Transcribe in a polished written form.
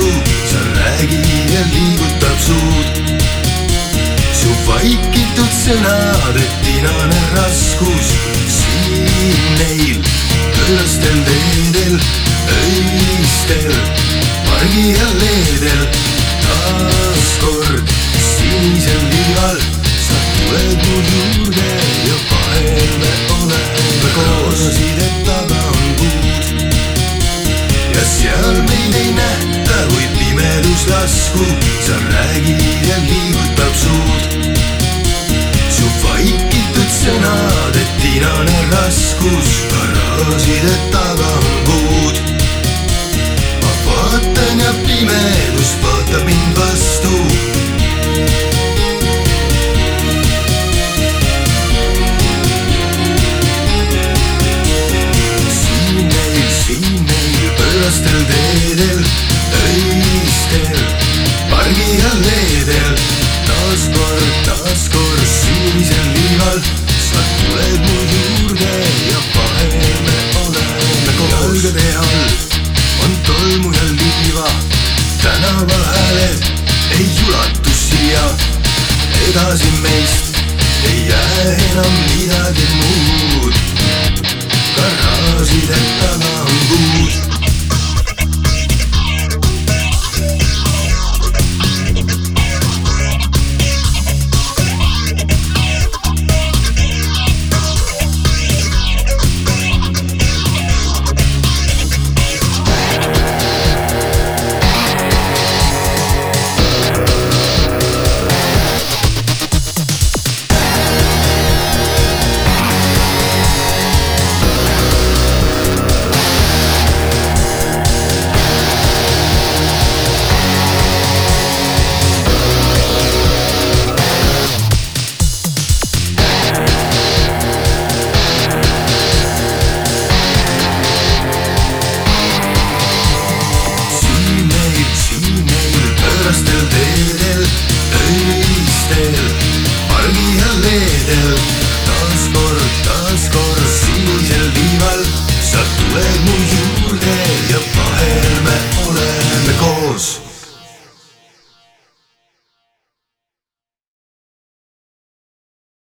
lasku, sa räägid ja liigutab suud. Su vaikitud sõnad, et tinane raskus siin neil kõllastel teedel, öistel pargialleedel. Taaskord sinisel liival sa tuled mu juurde ja vahel me oleme koos. Sidet taga on puud ja seal meid ei nähta, kui pimedus lasku, sa räägid ja liigutab suud. Su vaikitud sõnad, et tinane raskus, garaažide taga on puud. Ma vaatan ja pimedus vaatab mind vastu. Siin meil pöörastel teedel, öistel pargialleedel. Taaskord sinisel liival sa tuled mu juurde ja vahel me oleme koos. Jalgade all on tolmu ja liiva, tänavahääled ei ulatu siia. Edasi meist ei jää enam midagi muud, garaažide taga on puud.